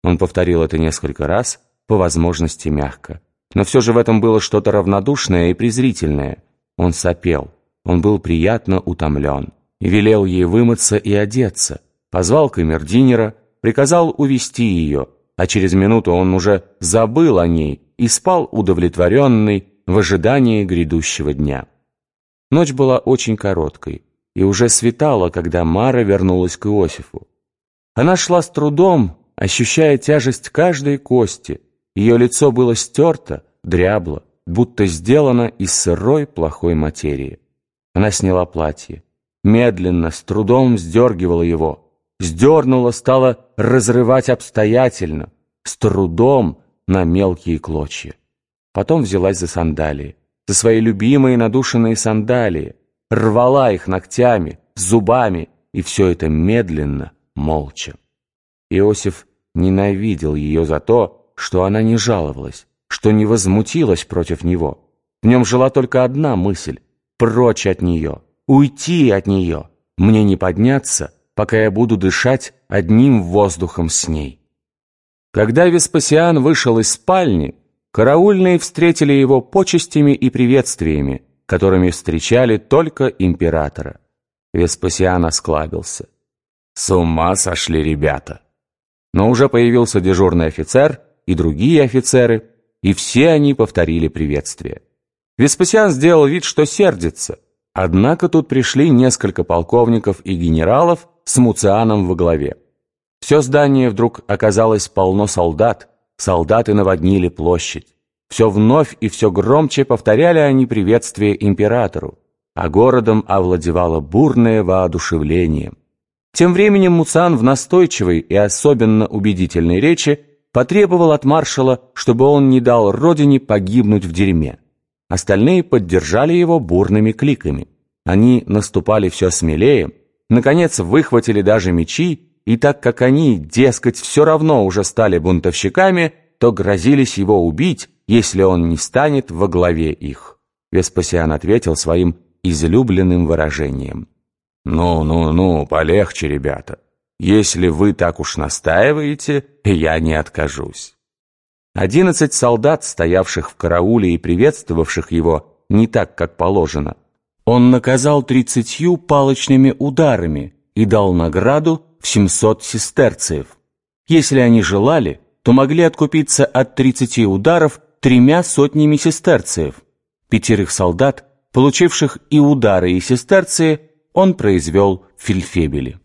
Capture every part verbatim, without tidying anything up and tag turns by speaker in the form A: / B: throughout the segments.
A: Он повторил это несколько раз, по возможности мягко. Но все же в этом было что-то равнодушное и презрительное. Он сопел, он был приятно утомлен, и велел ей вымыться и одеться, позвал камердинера, приказал увести ее, а через минуту он уже забыл о ней и спал удовлетворенный в ожидании грядущего дня. Ночь была очень короткой, и уже светало, когда Мара вернулась к Иосифу. Она шла с трудом, ощущая тяжесть каждой кости. Ее лицо было стерто, дрябло, будто сделано из сырой плохой материи. Она сняла платье, медленно, с трудом вздергивала его, сдернула, стала разрывать обстоятельно, с трудом на мелкие клочья. Потом взялась за сандалии, за свои любимые надушенные сандалии, рвала их ногтями, зубами, и все это медленно, молча. Иосиф ненавидел ее за то, что она не жаловалась, что не возмутилась против него. В нем жила только одна мысль — прочь от нее, уйти от нее, мне не подняться, пока я буду дышать одним воздухом с ней. Когда Веспасиан вышел из спальни, караульные встретили его почестями и приветствиями, которыми встречали только императора. Веспасиан осклабился. С ума сошли ребята. Но уже появился дежурный офицер и другие офицеры, и все они повторили приветствие. Веспасиан сделал вид, что сердится, однако тут пришли несколько полковников и генералов с Муцианом во главе. Все здание вдруг оказалось полно солдат, солдаты наводнили площадь. Все вновь и все громче повторяли они приветствие императору, а городом овладевало бурное воодушевление. Тем временем Муциан в настойчивой и особенно убедительной речи потребовал от маршала, чтобы он не дал родине погибнуть в дерьме. Остальные поддержали его бурными кликами. Они наступали все смелее, наконец выхватили даже мечи, и так как они, дескать, все равно уже стали бунтовщиками, то грозились его убить, если он не станет во главе их. Веспасиан ответил своим излюбленным выражением: «Ну, ну, ну, полегче, ребята. Если вы так уж настаиваете, я не откажусь». Одиннадцать солдат, стоявших в карауле и приветствовавших его не так, как положено, он наказал тридцатью палочными ударами и дал награду в семьсот сестерциев. Если они желали, то могли откупиться от тридцати ударов тремя сотнями сестерциев. Пятерых солдат, получивших и удары, и сестерции, он произвел в фельдфебели.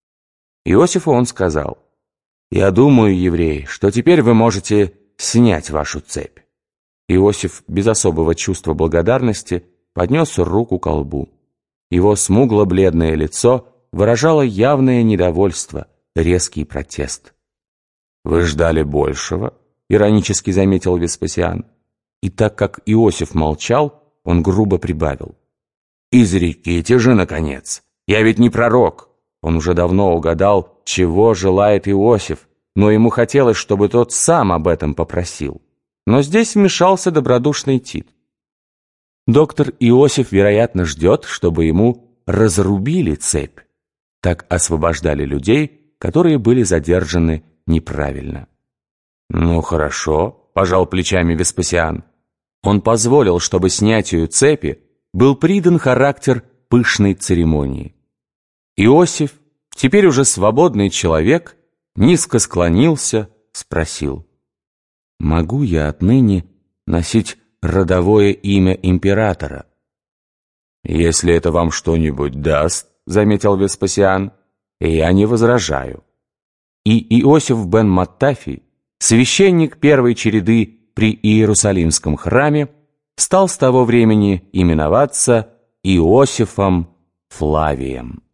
A: Иосифу он сказал: «Я думаю, евреи, что теперь вы можете снять вашу цепь». Иосиф без особого чувства благодарности поднес руку ко лбу. Его смугло-бледное лицо выражало явное недовольство, резкий протест. «Вы ждали большего?» — иронически заметил Веспасиан. И так как Иосиф молчал, он грубо прибавил: «Изреките же, наконец! Я ведь не пророк!» Он уже давно угадал, чего желает Иосиф, но ему хотелось, чтобы тот сам об этом попросил. Но здесь вмешался добродушный Тит. Доктор Иосиф, вероятно, ждет, чтобы ему разрубили цепь. Так освобождали людей, которые были задержаны неправильно. «Ну, хорошо», — пожал плечами Веспасиан. Он позволил, чтобы снятию цепи был придан характер пышной церемонии. Иосиф, теперь уже свободный человек, низко склонился, спросил: «Могу я отныне носить родовое имя императора?» «Если это вам что-нибудь даст, — заметил Веспасиан, — я не возражаю». И Иосиф бен Маттафий, священник первой череды при Иерусалимском храме, стал с того времени именоваться Иосифом Флавием.